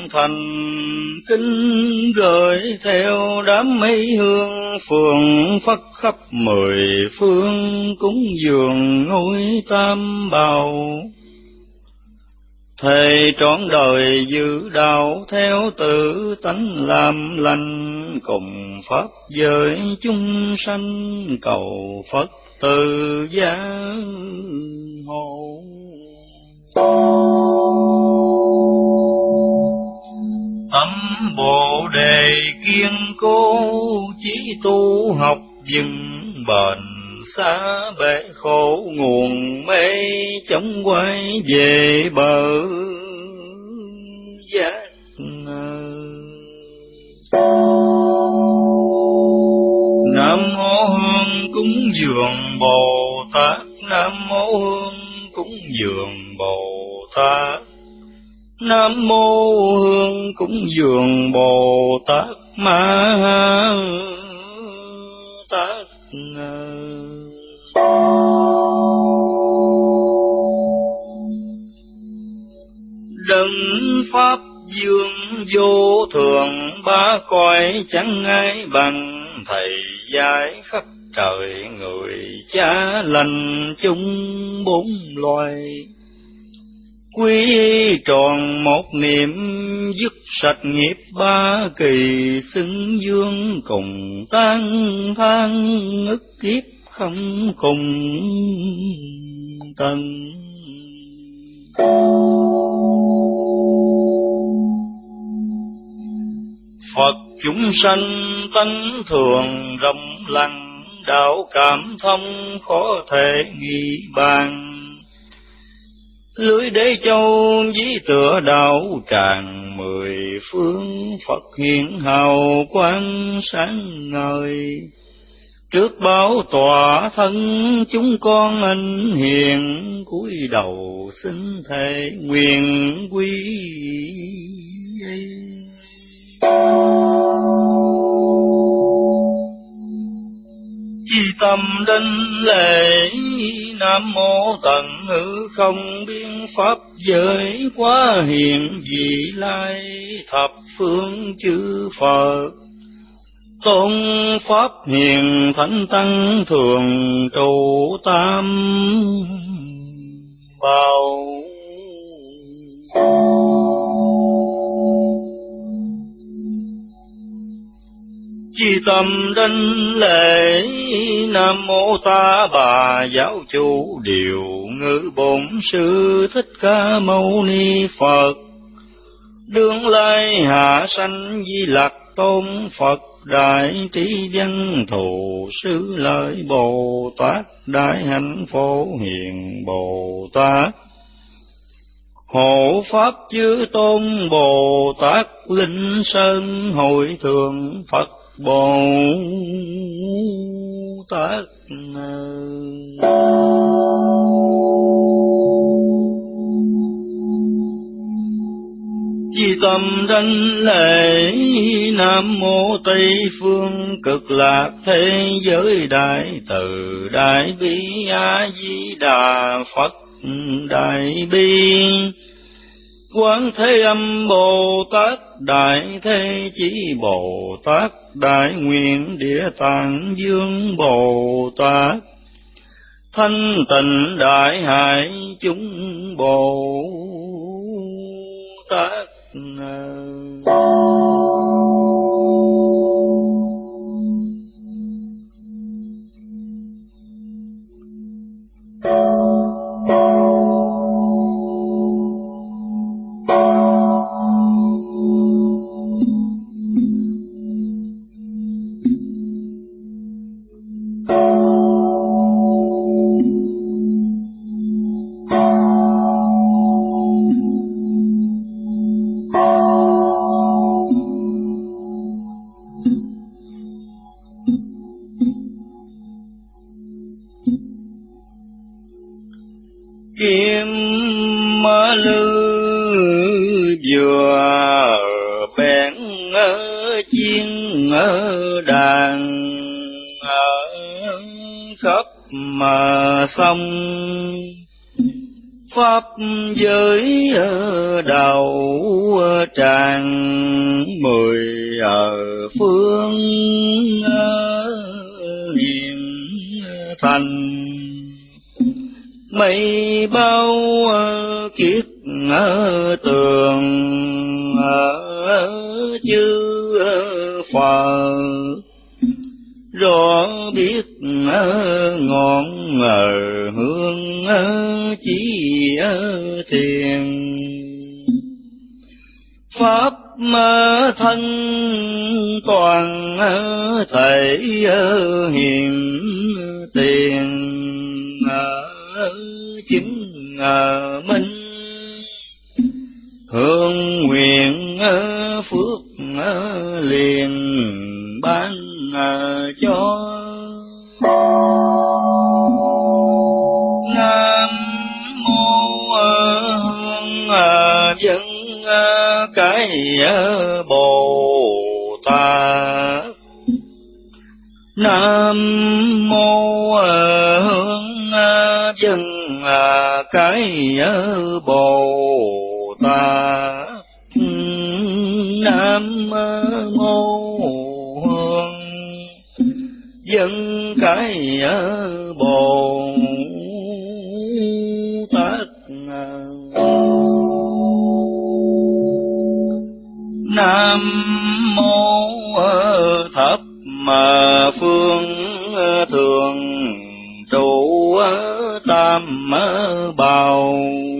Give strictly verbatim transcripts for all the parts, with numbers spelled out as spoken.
thành kính gửi theo đám mây hương, phường phất khắp mười phương cúng dường ngôi tam bảo. Thề trọn đời giữ đạo theo tự tánh làm lành, cùng pháp giới chúng sanh cầu Phật từ gia hộ. Tâm Bồ Đề kiên cố, chí tu học vững bền, xa bể khổ nguồn mê chống quay về bờ giác. Nam mô Hương cúng dường Bồ Tát, Nam mô Hương cúng dường Bồ Tát, Nam mô Hương cúng dường Bồ Tát Ma Tát. Đấng pháp dương vô thường, ba cõi chẳng ai bằng, thầy giải khắp trời người, cha lành chung bốn loài. Quy tròn một niệm, dứt sạch nghiệp ba kỳ, xưng dương cùng tan than, ức kiếp không cùng tận. Phật chúng sanh tánh thường rộng lặng, đạo cảm thông khó thể nghĩ bàn. Lưới đế châu dí tựa đạo tràng mười phương, Phật hiện hào quang sáng ngời. Trước báo tòa thân chúng con anh hiền, cúi đầu xin thề nguyện quy. Chi tâm đảnh lễ, Nam mô tận hư không biên pháp giới, quá hiện vị lai thập phương chư Phật. Tôn pháp hiền thánh tăng thường trụ tam bảo. Chi tâm đảnh lễ, Nam mô Ta Bà giáo chủ điều ngữ bổn sư Thích Ca Mâu Ni Phật. Đương lai hạ sanh Di Lặc Tôn Phật, đại trí văn thù sư lợi Bồ Tát, đại hạnh phổ hiền Bồ Tát. Hộ pháp chư tôn Bồ Tát, linh sơn hội thượng Phật Bồ Tát. Chi tâm đảnh lễ, Nam mô Tây phương cực lạc thế giới đại từ đại bi A Di Đà Phật đại bi. Quán Thế Âm Bồ Tát, Đại Thế Chí Bồ Tát, Đại Nguyện Địa Tạng Dương Bồ Tát, Thanh Tịnh Đại Hải chúng Bồ Tát. Kim lư vừa bén chiên đàn ở khắp mà sông, pháp giới đạo tràng mười ở phương hiền thành, mây bao kiết tường chư Phật, rõ biết ngọn hương chỉ thiền. Pháp thân toàn thể hiện tiền, chứng minh hương nguyện phước liền ban cho. Nam mô hương dân cái Bồ Tát. Nam mô hương dân cái Bồ Tát. Nam mô hương dân cái Bồ Tát. Nam mô thập mà phương thường trụ tam bảo.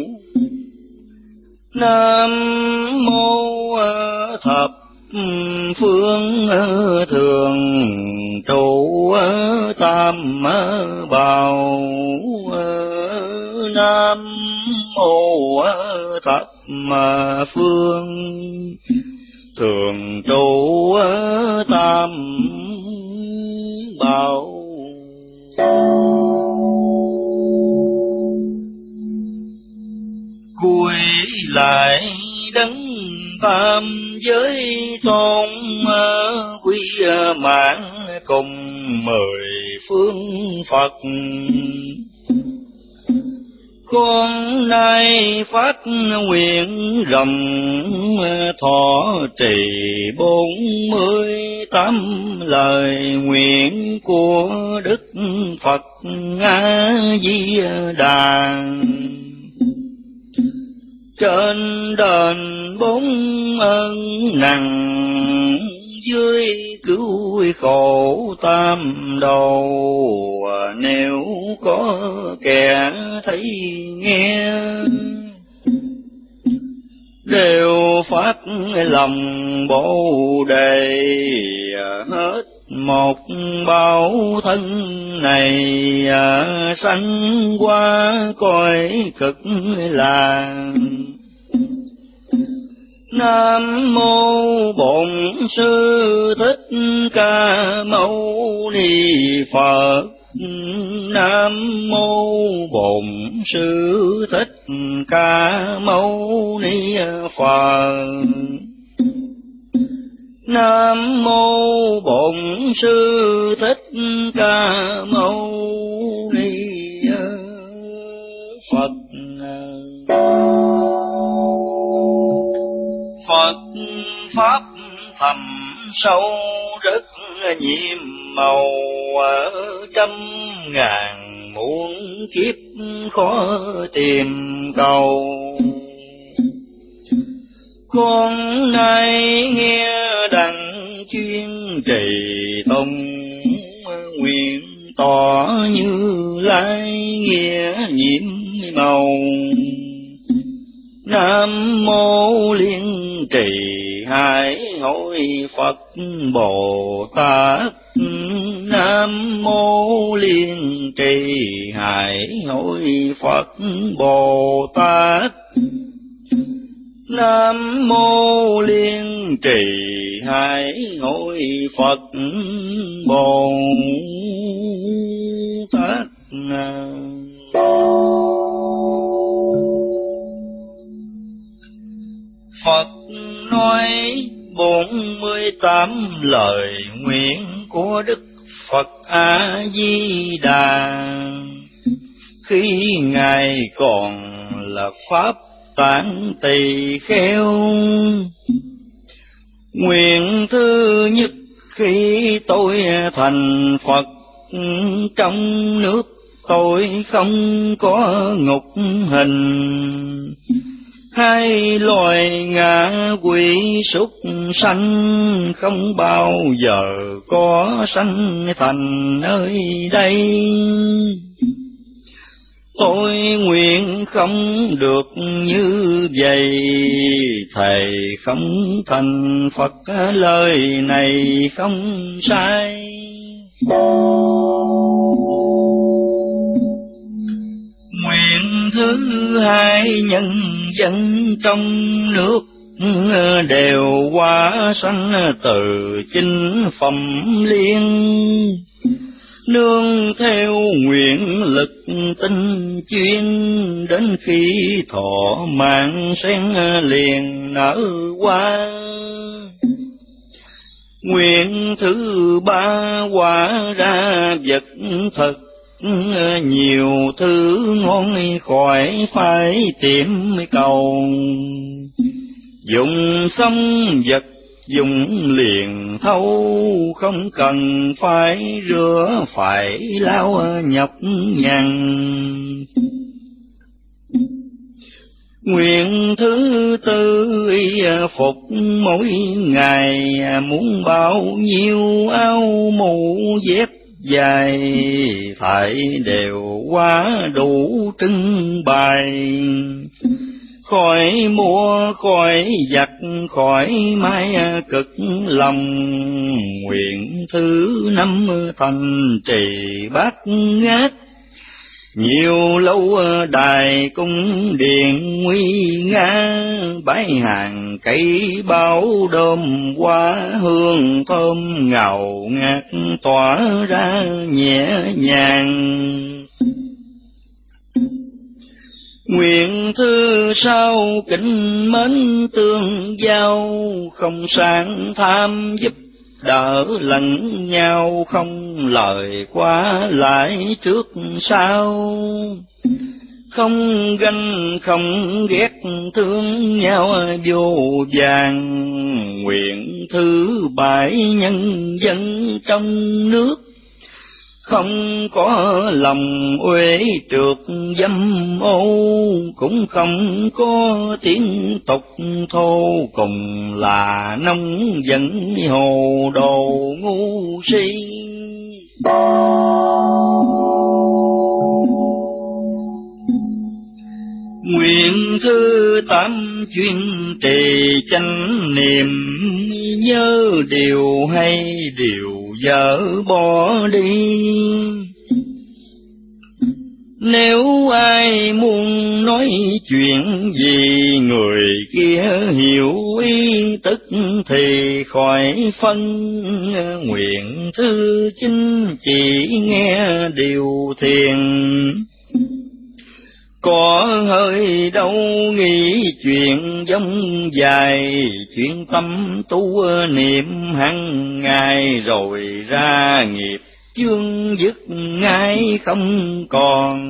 Nam mô thập phương thường trụ tam bảo. Nam mô thập mà phương thường trụ tam bảo. Cúi lại đấng tam giới tôn, quy mạng cùng mười phương Phật. Con nay phát nguyện rộng thọ trì bốn mươi tám lời nguyện của Đức Phật A Di Đà. Trên đền bốn ơn nặng, dưới cứu khổ tam đầu. Nếu có kẻ thấy nghe, đều phát lòng Bồ Đề. Hết một bao thân này, sanh qua cõi cực lạc. Nam mô Bổn Sư Thích Ca Mâu Ni Phật. Nam mô Bổn Sư Thích Ca Mâu Ni Phật. Nam mô Bổn Sư Thích Ca Mâu Ni Phật. Phật pháp thầm sâu rất nhiệm màu, trăm ngàn muôn kiếp khó tìm cầu. Con nay nghe đặng chuyên trì tông, nguyện tỏ Như Lai nghĩa nhiệm màu. Nam mô Liên Trì Hải Hội Phật Bồ Tát. Nam mô Liên Trì Hải Hội Phật Bồ Tát. Nam mô Liên Trì Hải Hội Phật Bồ Tát. Phật nói bốn mươi tám lời nguyện của Đức Phật A Di Đà, khi Ngài còn là pháp tạng tỳ kheo. Nguyện thứ nhất khi tôi thành Phật, trong nước tôi không có ngục hình. Hai loài ngạ quỷ súc sanh không bao giờ có sanh thành nơi đây. Tôi nguyện không được như vậy, thầy không thành Phật lời này không sai. Nguyện thứ hai, nhân dân trong nước đều hóa sanh từ chính phẩm liên. Nương theo nguyện lực tinh chuyên, đến khi thọ mạng sen liền nở hoa. Nguyện thứ ba, hóa ra vật thật nhiều thứ ngon, khỏi phải tìm cầu. Dùng xong vật dùng liền thâu, không cần phải rửa phải lau nhọc nhằn. Nguyện thứ tư, phục mỗi ngày muốn bao nhiêu áo mũ dép dài, thải đều quá đủ trưng bày. Khỏi mua khỏi giặt khỏi mai cực lòng. Nguyện thứ năm, thành trì bát ngát, nhiều lâu đài cung điện nguy nga. Bái hàng cây bao đơm hoa, hương thơm ngào ngạt tỏa ra nhẹ nhàng. Nguyện thứ sáu, kính mến tương giao, không sang tham giúp đỡ lẫn nhau. Không lời quá lại trước sau, không ganh không ghét thương nhau vô vàng. Nguyện thứ bảy, nhân dân trong nước không có lòng uế trượt dâm ô, cũng không có tiếng tục thô, cùng là nông dẫn hồ đồ ngu si. Nguyện thứ tám, chuyên trì chánh niệm, nhớ điều hay điều dở bỏ đi. Nếu ai muốn nói chuyện gì người kia hiểu ý tức thì khỏi phân. Nguyện thứ chín, chỉ nghe điều thiền, có hơi đâu nghĩ chuyện giống dài. Chuyện tâm tu niệm hằng ngày, rồi ra nghiệp chương dứt ngay không còn.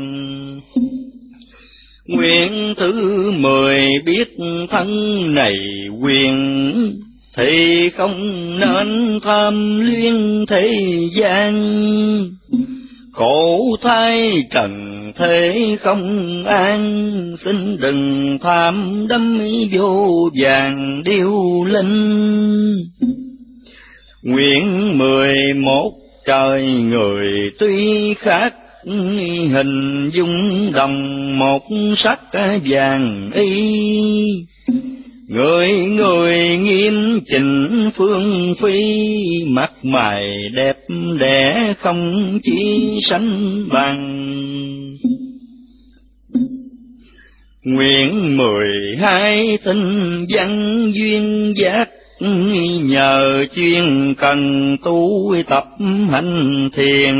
Nguyện thứ mười, biết thân này quyền, thì không nên tham luyến thế gian. Khổ thai trần thế không an, xin đừng tham đắm vô vàng điêu linh. Nguyện mười một, trời người tuy khác, hình dung đồng một sắc vàng y. Người người nghiêm chỉnh phương phi, mặt mày đẹp đẽ không chi sánh bằng. Nguyện mười hai, thinh văn duyên giác, nhờ chuyên cần tu tập hành thiền.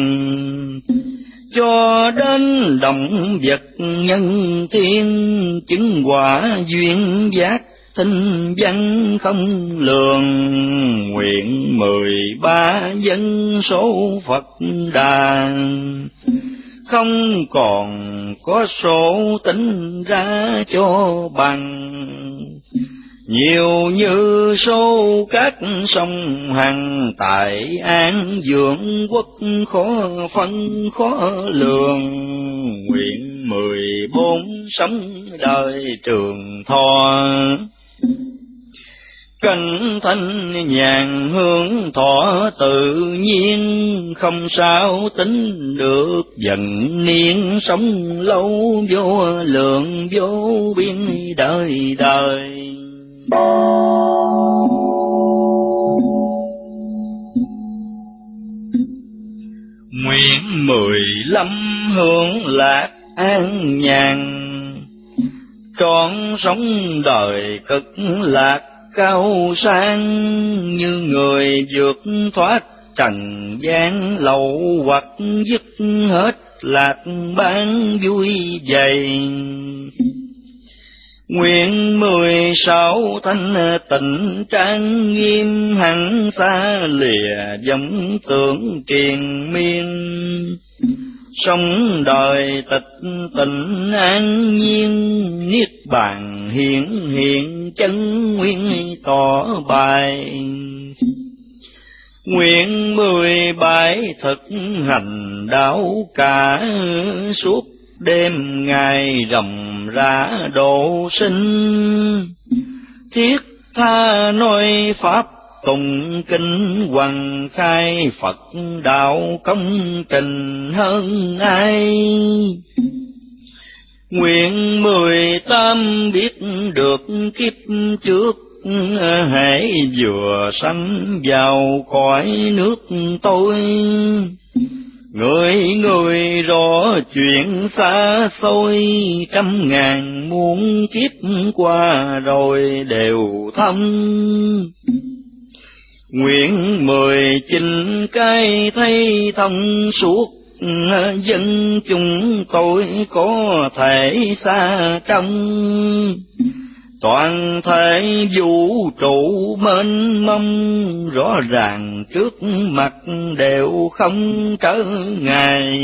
Cho đến động vật nhân thiên, chứng quả duyên giác thinh văn không lường. Nguyện mười ba, dân số Phật đà, không còn có số tính ra cho bằng. Nhiều như số các sông hằng tại an dưỡng quốc, khó phân khó lường. Nguyện mười bốn sống đời trường thọ, canh thanh nhàn hương thọ tự nhiên. Không sao tính được dần niên, sống lâu vô lượng vô biên đời đời. Nguyện mười lăm hưởng lạc an nhàn, trọn sống đời cực lạc cao sang. Như người vượt thoát trần gian lậu hoặc, dứt hết lạc bán vui vầy. Nguyện mười sáu thanh tịnh trang nghiêm, hẳn xa lìa vọng tưởng triền miên. Sống đời tịch tịnh an nhiên, niết bàn hiển hiện chân nguyên tỏ bài. Nguyện mười bảy thực hành đạo cả, suốt đêm ngày ròng rã độ sinh. Thiết tha nói pháp tùng kinh, hoằng khai Phật đạo công trình hơn ai. Nguyện mười tám biết được kiếp trước, hãy vừa sanh vào cõi nước tôi. Người người rõ chuyện xa xôi, trăm ngàn muôn kiếp qua rồi đều thâm. Nguyện mười chín cái thấy thông suốt, dân chúng tôi có thể xa trong. Toàn thể vũ trụ mênh mông, rõ ràng trước mặt đều không trở ngại.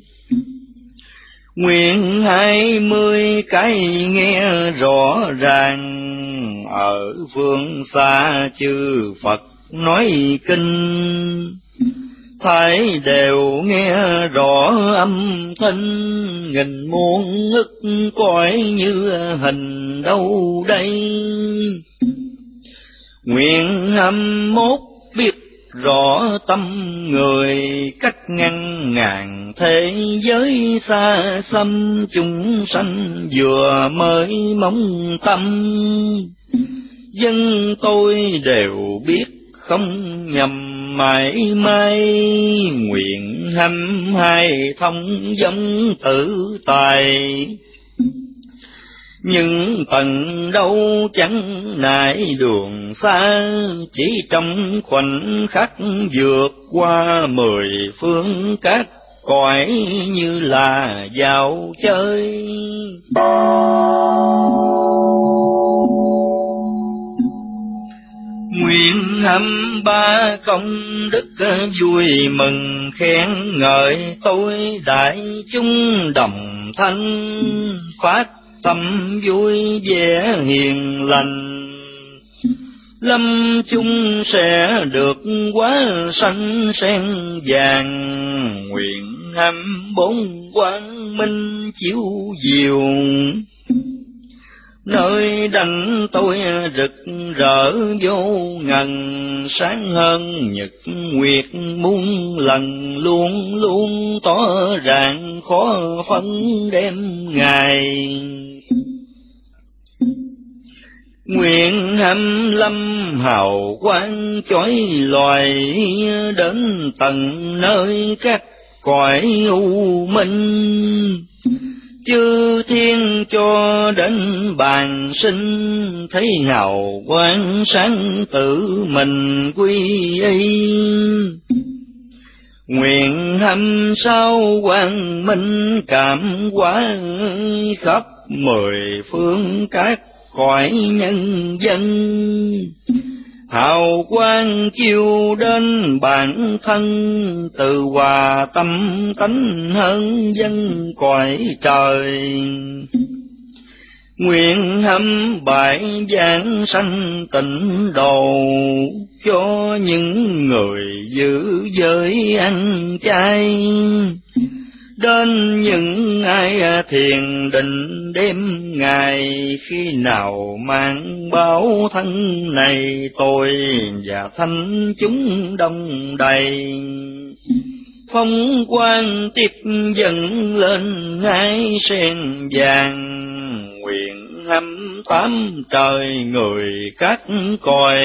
Nguyện hai mươi cái nghe rõ ràng, ở phương xa chư Phật nói kinh. Thấy đều nghe rõ âm thanh, nghìn muôn ức cõi như hình đâu đây. Nguyện hăm mốt biết rõ tâm người, cách ngăn ngàn thế giới xa xăm. Chúng sanh vừa mới mong tâm, dân tôi đều biết không nhầm mãi mãi. Nguyện hăm hai thông giống tự tài, nhưng tận đâu chẳng nại đường xa. Chỉ trong khoảnh khắc vượt qua mười phương các cõi, như là vào chơi. Nguyện hăm ba công đức vui mừng khen ngợi, tôi đại chúng đồng thanh phát tâm vui vẻ hiền lành. Lâm chung sẽ được quá sanh sen vàng, nguyện hăm bốn quang minh chiếu diệu. Nơi đảnh tôi rực rỡ vô ngần, sáng hơn nhật nguyệt muôn lần, luôn luôn tỏ ràng khó phân đêm ngày. Nguyện hăm lâm hào quang chói loài, đến tận nơi các cõi u minh. Chư thiên cho đến bàn sinh, thấy hào quang sáng tự mình quy y. Nguyện hăm sao quang minh cảm hóa, khắp mười phương các cõi nhân dân. hào quang chiếu đến bản thân, từ hòa tâm tánh hơn dân cõi trời. Nguyện hâm bại giảng sanh tịnh độ, cho những người giữ giới ăn chay. Đến những ai thiền định đêm ngày, khi nào mang báo thân này, tôi và thánh chúng đông đầy. Phong quang tiếp dần lên ngái sen vàng, nguyện hâm tám trời người các cõi.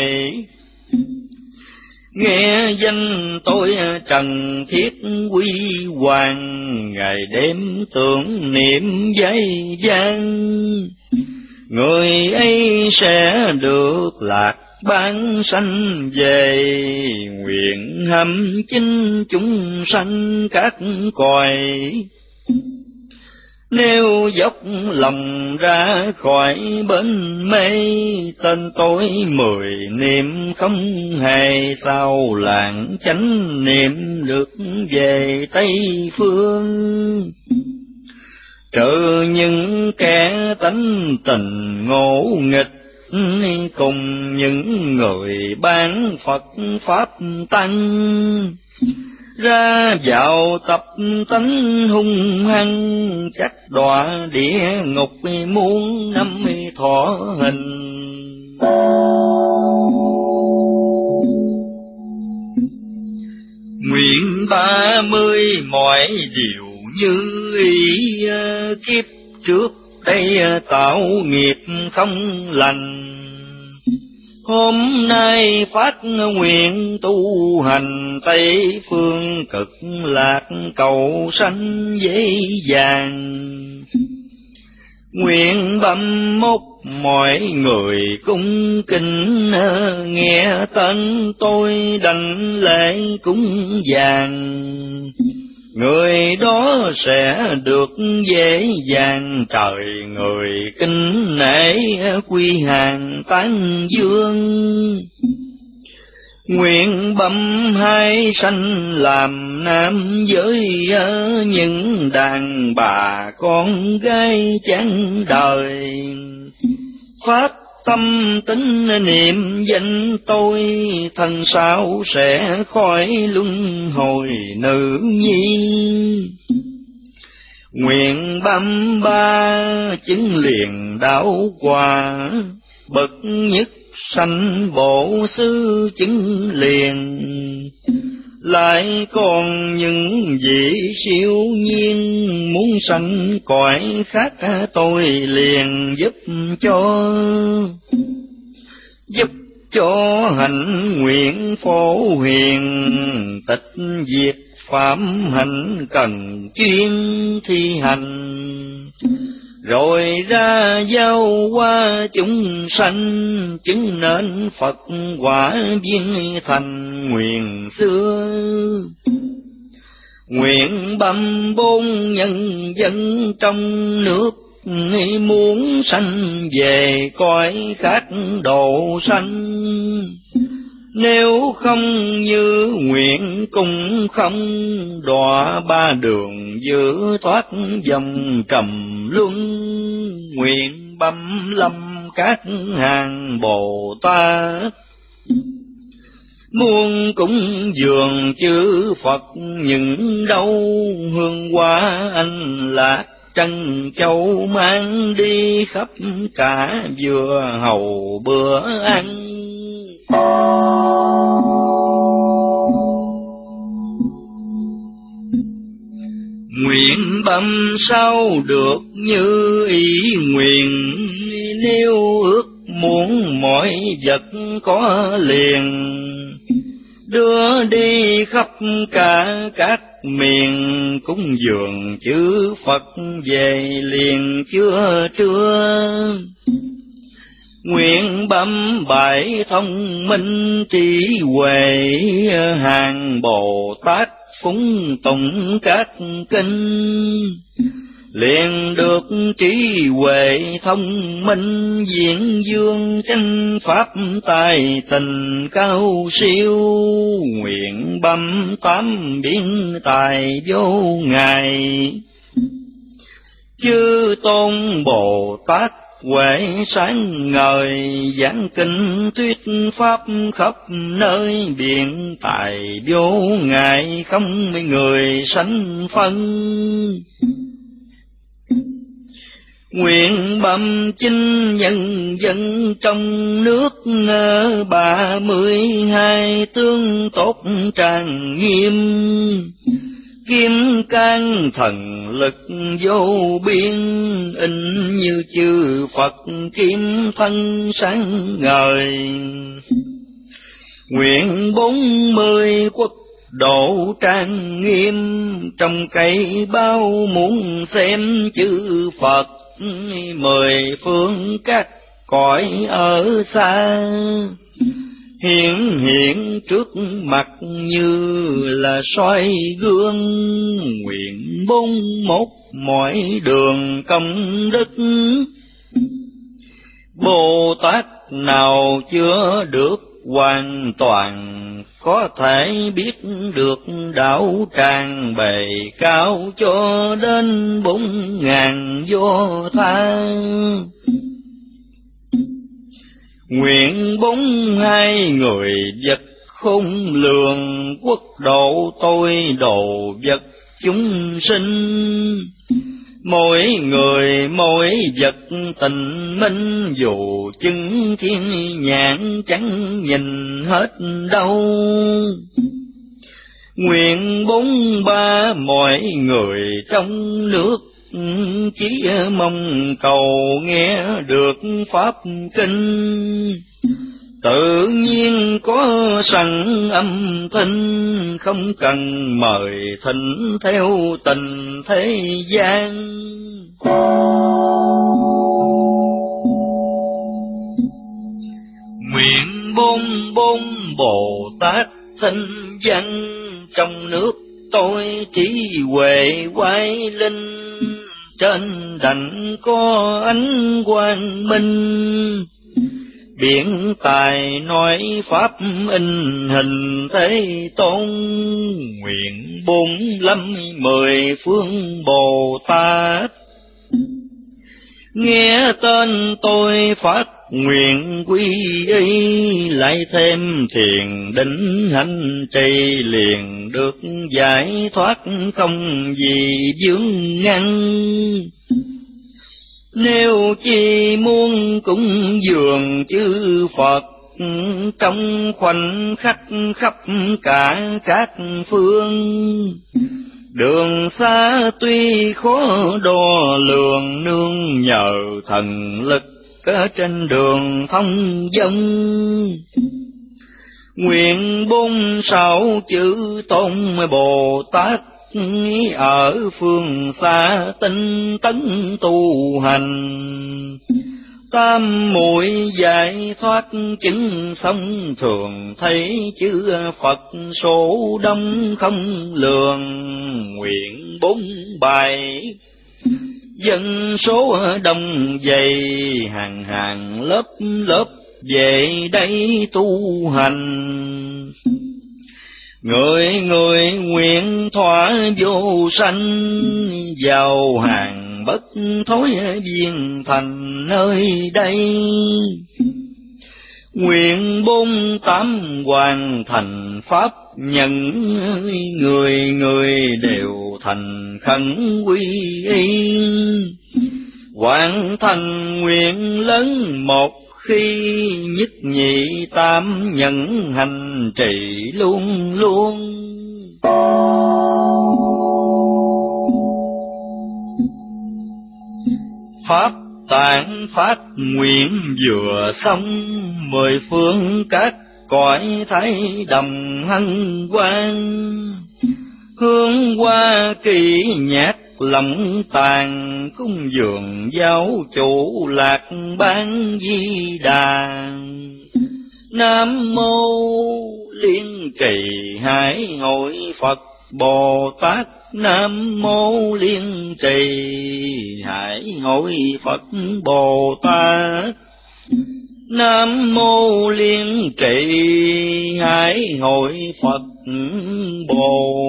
Nghe danh tôi trần thiết quy hoàng, ngày đêm tưởng niệm dây gian. Người ấy sẽ được lạc bán sanh về, nguyện hâm chính chúng sanh các cõi. Nếu dốc lòng ra khỏi bến mê, tên tôi mười niệm không hề sao lạng chánh niệm được về Tây Phương. Trừ những kẻ tánh tình ngỗ nghịch, cùng những người bán Phật Pháp tăng, ra vào tập tánh hung hăng, chắc đọa địa ngục muôn năm thọ hình. Nguyện ba mươi mọi điều như ý, kiếp trước đây tạo nghiệp không lành. Hôm nay phát nguyện tu hành, Tây phương cực lạc cầu sanh dễ dàng. Nguyện bấm mốc mọi người cung kính, nghe tên tôi đảnh lễ cúng dường. Người đó sẽ được dễ dàng, trời người kính nể quy hàng tán dương. Nguyện bấm hai sanh làm nam giới, những đàn bà con gái chán đời. Phát tâm tính niệm danh tôi, thân sao sẽ khỏi luân hồi nữ nhi. Nguyện băm ba chứng liền đạo quả, bậc nhất sanh bộ sư chứng liền. Lại còn những vị siêu nhiên, muốn sanh cõi khác tôi liền giúp cho. Giúp cho hạnh nguyện phổ hiền, tịch diệt phạm hạnh cần chuyên thi hành. Rồi ra giao qua chúng sanh, chứng nên Phật quả viên thành nguyện xưa. Nguyện bầm bốn nhân dân trong nước, muốn sanh về cõi khác độ sanh. Nếu không như nguyện cũng không, đọa ba đường giữa thoát dòng trầm luân. Nguyện bấm lâm các hàng Bồ Tát, muôn cúng dường chư Phật những đâu. Hương hoa anh lạc trân châu mang đi, khắp cả vừa hầu bữa ăn. Nguyện bầm sao được như ý nguyện, nếu ước muốn mọi vật có liền. Đưa đi khắp cả các miền, cúng dường chư Phật về liền chưa trưa. Nguyện bấm bảy thông minh trí huệ, hàng Bồ Tát phúng tụng các kinh. liền được trí huệ thông minh, diễn dương chánh pháp tài tình cao siêu, nguyện bẩm tám biến tài vô ngài. Chư tôn Bồ Tát huệ sáng ngời, giảng kinh thuyết pháp khắp nơi, biện tài vô ngại không người sanh phân. Nguyện bẩm chinh nhân dân trong nước, ba mươi hai tướng tốt trang nghiêm, kim cang thần lực vô biên, in như chư Phật kim thân sáng ngời. Nguyện bốn mươi quốc độ trang nghiêm, trong cây bao muốn xem chư Phật, mười phương các cõi ở xa, hiện hiện trước mặt như là soi gương. Nguyện bốn một mọi đường công đức, Bồ Tát nào chưa được hoàn toàn, có thể biết được đạo tràng bề cao, cho đến bốn ngàn vô tha. Nguyện bốn hai người vật khôn lường, quốc độ tôi độ vật chúng sinh. Mỗi người mỗi vật tình minh, dù chứng thiên nhãn chẳng nhìn hết đâu. Nguyện bốn ba mọi người trong nước, chỉ mong cầu nghe được pháp kinh. Tự nhiên có sẵn âm thanh, không cần mời thỉnh theo tình thế gian. Nguyện bốn bốn Bồ Tát thanh văn, trong nước tôi trí huệ quái linh. Trên đảnh có ánh quang minh, biện tài nói pháp in hình thế tôn. Nguyện bốn lâm mười phương Bồ Tát, nghe tên tôi phát nguyện quy y. Lại thêm thiền định hành trì, liền được giải thoát không gì vướng ngăn. Nếu chi muốn cúng dường chư Phật, trong khoảnh khắc khắp cả các phương. Đường xa tuy khó đo lường, nương nhờ thần lực ở trên đường thông dong. Nguyện bốn sáu chữ tôn Bồ Tát, ở phương xa tinh tấn tu hành. Tam muội giải thoát chứng xong, thường thấy chư Phật số đông không lường. Nguyện bốn bài dân số đông dày, hàng hàng lớp lớp về đây tu hành. Người người nguyện thỏa vô sanh, vào hàng bất thối viên thành nơi đây. Nguyện bốn tám hoàn thành pháp nhận, người người đều thành khẩn quy y. Hoàn thành nguyện lớn một khi, nhất nhị tam nhận hành trì luôn luôn. Pháp tạng phát nguyện vừa xong, mười phương các cõi thấy đồng hân hoan. Hương hoa kỳ nhạc lòng tàn, cúng dường giáo chủ lạc ban di đà. Nam mô Liên Kỳ Hải Hội Phật Bồ Tát, Nam mô Liên Trì Hải Hội Phật Bồ Tát. Nam mô Liên Trì Hải Hội Phật Bồ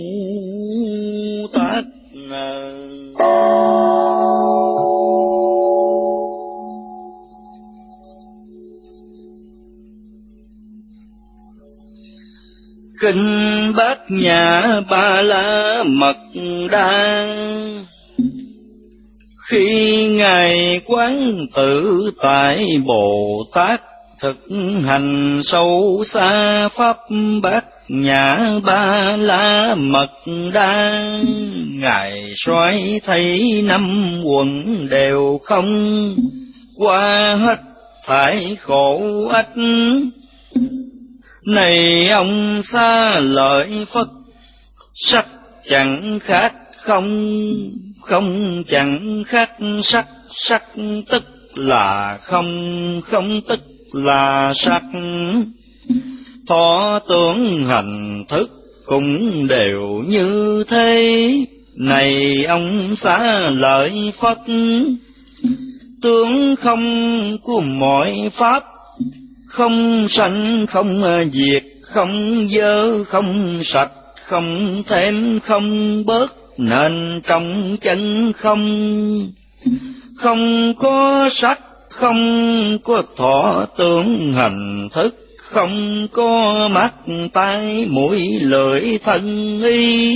Tát. Kinh Bát Nhã Ba La Mật Đa. Khi Ngài Quán Tự Tại Bồ Tát thực hành sâu xa pháp Bát Nhã Ba La Mật Đa, Ngài soái thấy năm quần đều không, qua hết thải khổ ách. Này ông xa lợi Phật, sắc chẳng khác không, không chẳng khác sắc, sắc tức là không, không tức là sắc. Thọ tưởng hành thức cũng đều như thế. Này ông xá lợi Phật, tướng không của mọi pháp, không sanh không diệt, không dơ không sạch, không thêm không bớt, nên trong chân không. Không có sắc, không có thọ tưởng hành thức, không có mắt tai mũi lưỡi thân ý,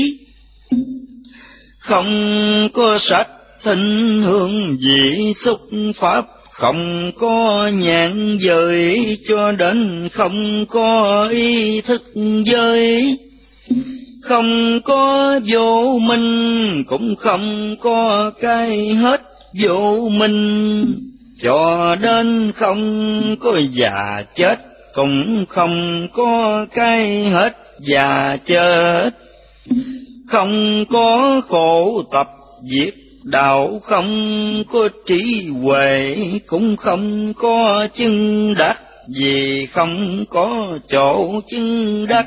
không có sắc thinh hương vị xúc pháp, không có nhãn giới cho đến không có ý thức giới. Không có vô minh, cũng không có cái hết vô minh, cho đến không có già chết, cũng không có cái hết già chết. Không có khổ tập diệt đạo, không có trí huệ, cũng không có chứng đắc, vì không có chỗ chứng đắc.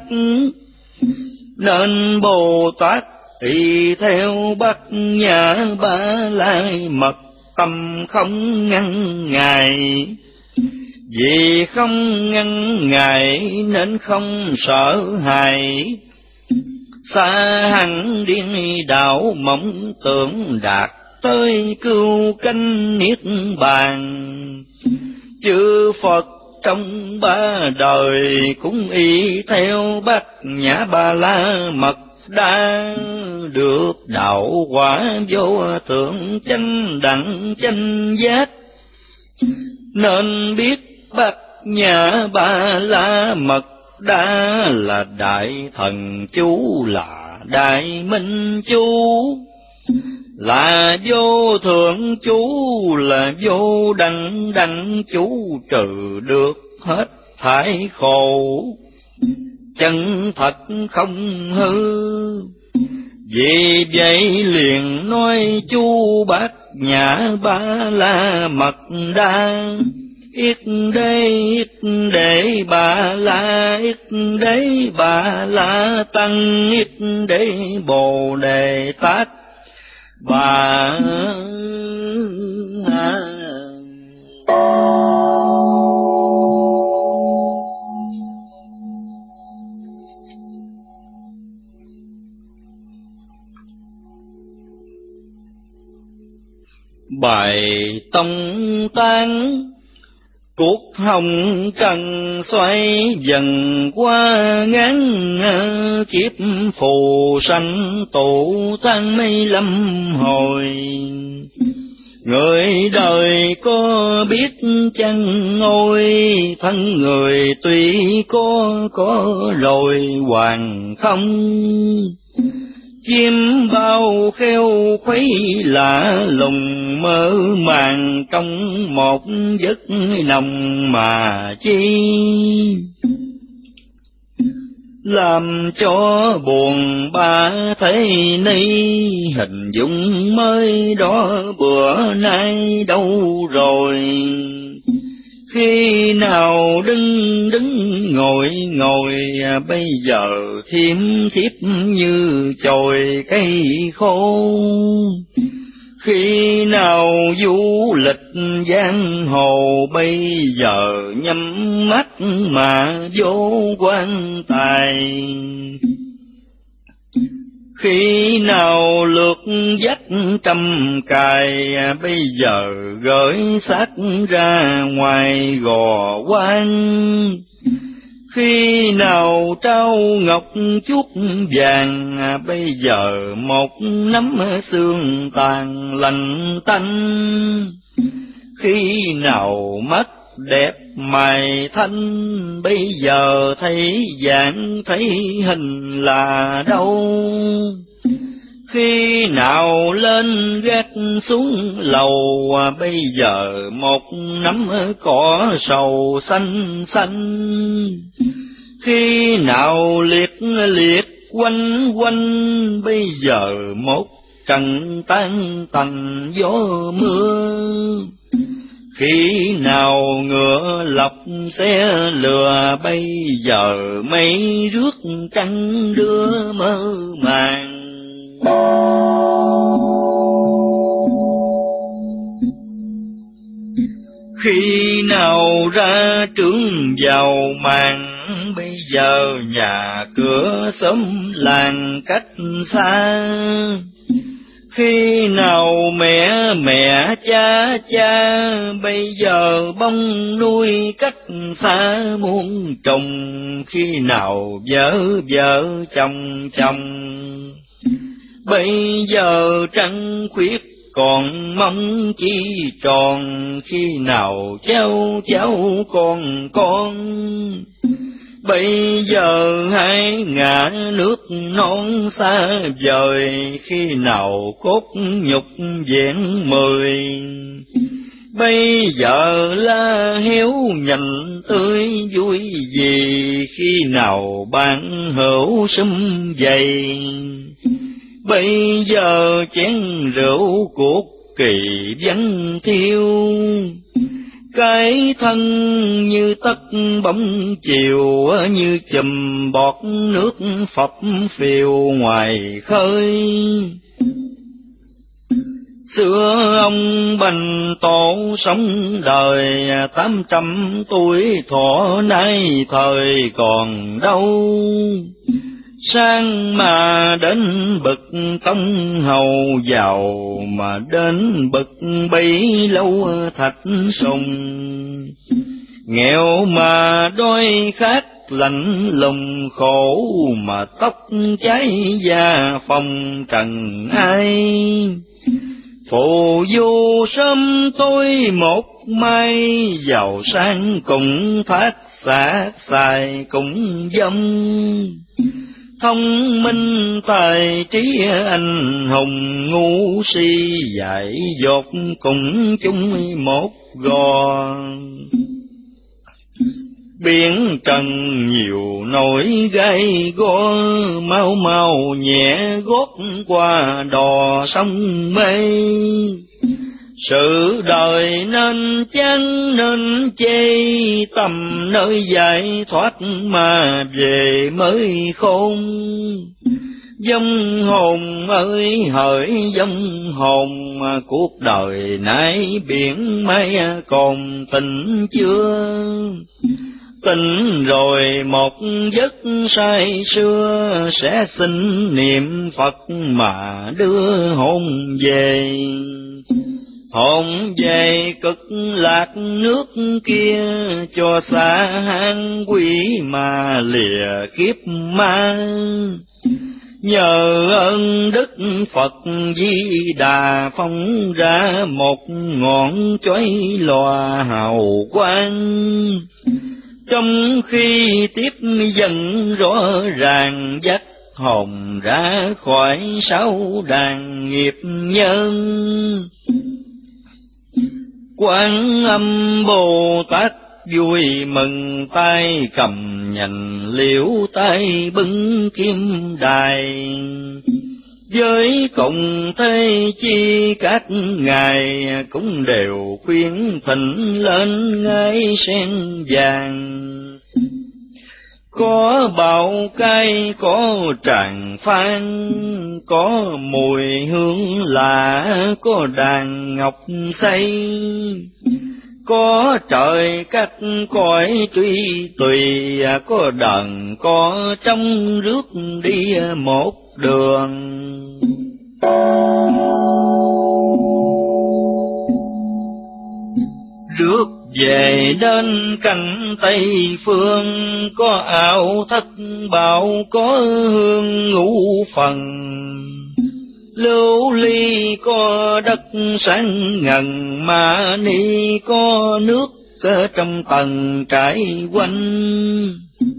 Nên Bồ Tát tỳ theo Bát Nhã Ba La Mật tâm không ngăn Ngài. Vì không ngăn Ngài nên không sợ hãi, xa hẳn điên đạo mộng tưởng đạt tới cứu cánh niết bàn. Chư Phật trong ba đời cũng y theo Bát Nhã Ba La Mật Đa, được đạo quả vô thượng chánh đẳng chánh giác. Nên biết Bát Nhã Ba La Mật Đa là đại thần chú, là đại minh chú, là vô thượng chú, là vô đẳng đẳng chú, trừ được hết thải khổ, chân thật không hư. Vì vậy liền nói chú Bát Nhã Ba La Mật Đa. Yết đế yết đế Ba La, yết đế Ba La Tăng, yết đế Bồ Đề Tát Bà Ha. Bài tông tán cuộc hồng trần xoay dần qua, ngán kiếp phù sanh tụ tan mây lâm hồi. Người đời có biết chăng ôi, thân người tuy có có rồi hoàng không. Chim bao kheo khuấy lạ lùng, mơ màng trong một giấc nồng mà chi. Làm cho buồn ba thế ni, hình dung mới đó bữa nay đâu rồi. Khi nào đứng đứng ngồi ngồi, bây giờ thiếp thiếp như chồi cây khô. Khi nào du lịch giang hồ, bây giờ nhắm mắt mà vô quan tài. Khi nào lượt dắt trăm cài, bây giờ gửi xác ra ngoài gò quan. Khi nào trao ngọc chuốt vàng, bây giờ một nắm xương tàn lạnh tanh. Khi nào mắt đẹp mày thanh, bây giờ thấy dạng thấy hình là đâu. Khi nào lên gác xuống lầu, bây giờ một nắm cỏ sầu xanh xanh. Khi nào liệt liệt quanh quanh, bây giờ một trận tan tành gió mưa. Khi nào ngựa lọc xe lừa, bây giờ mây rước trăng đưa mơ màng. Khi nào ra trướng vào màn, bây giờ nhà cửa xóm làng cách xa. Khi nào mẹ mẹ cha cha, bây giờ bông nuôi cách xa muôn trùng. Khi nào vợ vợ chồng chồng, bây giờ trăng khuyết còn mong chi tròn. Khi nào cháu cháu con con, bây giờ hai ngả nước non xa vời. Khi nào cốt nhục vẹn mười, bây giờ la héo nhành tươi vui gì. Khi nào bạn hữu sum vầy, bây giờ chén rượu cuộc kỳ vắng thiêu. Cái thân như tất bóng chiều, như chùm bọt nước phập phiêu ngoài khơi. Xưa ông Bành Tổ sống đời tám trăm tuổi thọ, nay thời còn đâu. Sang mà đến bậc tông hầu, giàu mà đến bậc bấy lâu thạch sùng. Nghèo mà đôi khát lạnh lùng, khổ mà tóc cháy da phong trần ai. Phù du sớm tối một mai, giàu sang cũng thác xác xài cũng dâm. Thông minh tài trí anh hùng, ngu si dại dột cùng chung một gò. Biển trần nhiều nỗi gai go, mau mau nhẹ gót qua đò sông mây. Sự đời nên chán nên chê, tầm nơi giải thoát mà về mới khôn. Vong hồn ơi hỡi vong hồn, cuộc đời nãy biển mai còn tỉnh chưa. Tỉnh rồi một giấc say sưa, sẽ xin niệm Phật mà đưa hồn về. Hồn về cực lạc nước kia, cho xa hang quỷ mà lìa kiếp ma. Nhờ ơn Đức Phật Di Đà, phóng ra một ngọn chói lòa hào quang. Trong khi tiếp dần rõ ràng, dắt hồn ra khỏi sáu đàn nghiệp nhân. Quán Âm Bồ Tát vui mừng, tay cầm nhành liễu tay bưng kim đài. Với cùng thế chi các ngài cũng đều khuyến thịnh lên ngai sen vàng. Có bào cay, có tràng phan, có mùi hương lạ, có đàn ngọc xây. Có trời cách cõi truy tùy, có đờn có trong rước đi một đường. Rước về đến cạnh Tây phương, có ảo thất bảo, có hương ngũ phần. Lưu ly có đất sáng ngần, mà ni có nước trong tầng trải quanh.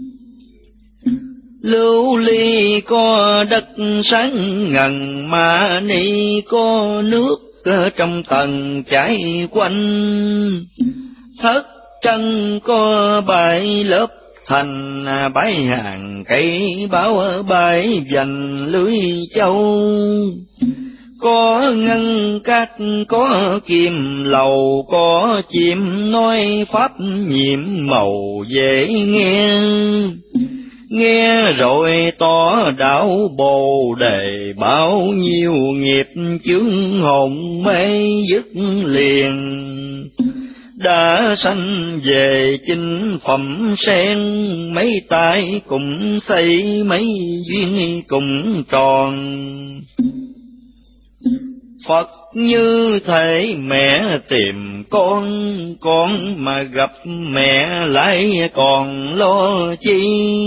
Lưu ly có đất sáng ngần, mà ni có nước trong tầng trải quanh. Thất trân có bảy lớp thành, bãi hàng cây báo bãi vành lưới châu. Có ngân cát, có kim lầu, có chim nói pháp nhiệm màu dễ nghe. Nghe rồi tỏ đạo Bồ Đề, bao nhiêu nghiệp chướng hồn mê dứt liền. Đã sanh về chính phẩm sen, mấy tay cùng xây, mấy duyên cùng tròn. Phật như thể mẹ tìm con, con mà gặp mẹ lại còn lo chi.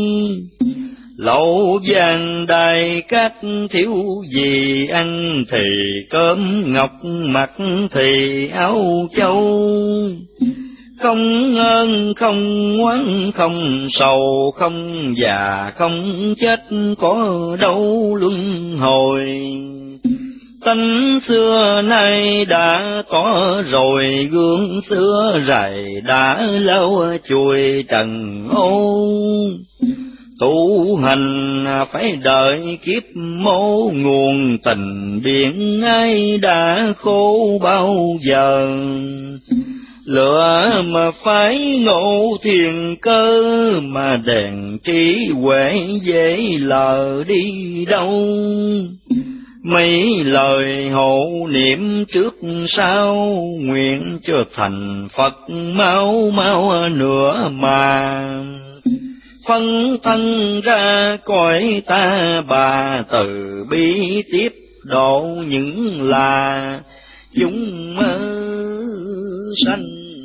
Lẩu vàng đài cát thiếu gì ăn, thì cơm ngọc mặc thì áo châu. Không ơn không oán không sầu, không già không chết, có đâu luân hồi. Tánh xưa nay đã tỏ rồi, gương xưa rày đã lâu chùi trần ô. Tu hành phải đợi kiếp mô, nguồn tình biển ai đã khô bao giờ. Lửa mà phải ngộ thiền cơ, mà đèn trí huệ dễ lờ đi đâu. Mấy lời hộ niệm trước sau, nguyện cho thành Phật mau mau nữa mà. Phân thân ra cõi ta bà, từ bi tiếp độ những là chúng sanh.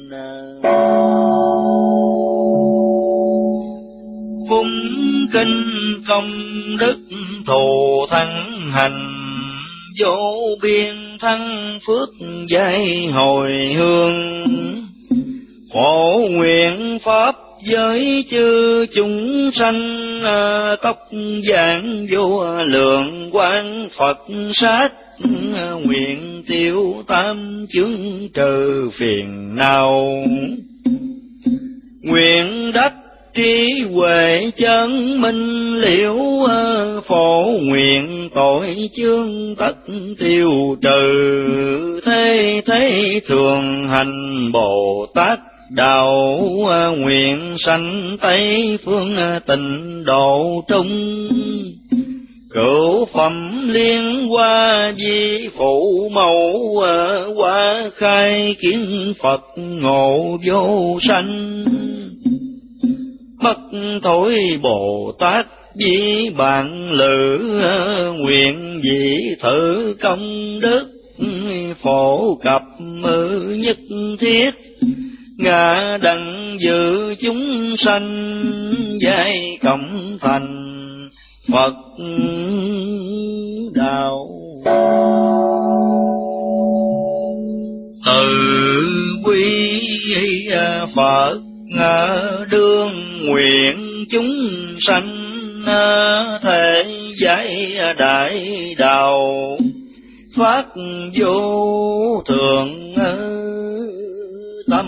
Phúng kinh công đức thù thắng hành, vô biên thăng phước dạy hồi hương. Phổ nguyện pháp giới chư chúng sanh, tóc vàng vô lượng quang Phật sát. Nguyện tiêu tam chướng trừ phiền não, nguyện đắc trí huệ chân minh liễu. Phổ nguyện tội chướng tất tiêu trừ, thế thế thường hành Bồ Tát đạo. Nguyện sanh Tây phương tịnh độ trung, cửu phẩm liên hoa vi phụ mẫu. Hoa khai kiến Phật ngộ vô sanh, bất thối Bồ Tát vi bạn lữ. Nguyện dị thử công đức, phổ cập mư nhất thiết. Ngã đặng dự chúng sanh, giai cộng thành Phật đạo. Từ quy Phật đương nguyện chúng sanh, thể giải đại đạo. Phát vô thượng tâm,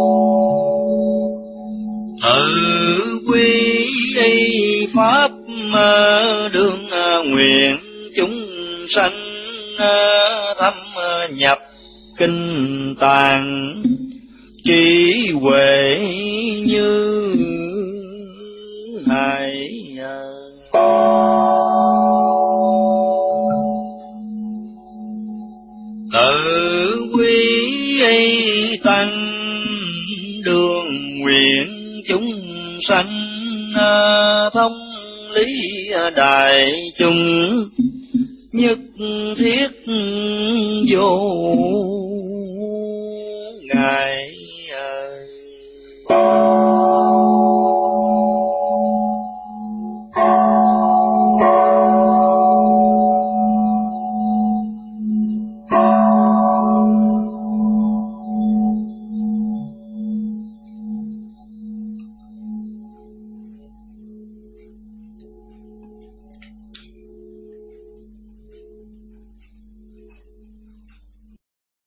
tự quy y pháp đương nguyện chúng sanh thâm nhập kinh tạng, trí huệ như hải. Tự quy tăng đường nguyện chúng sanh thông lý đại chúng, nhất thiết vô ngại.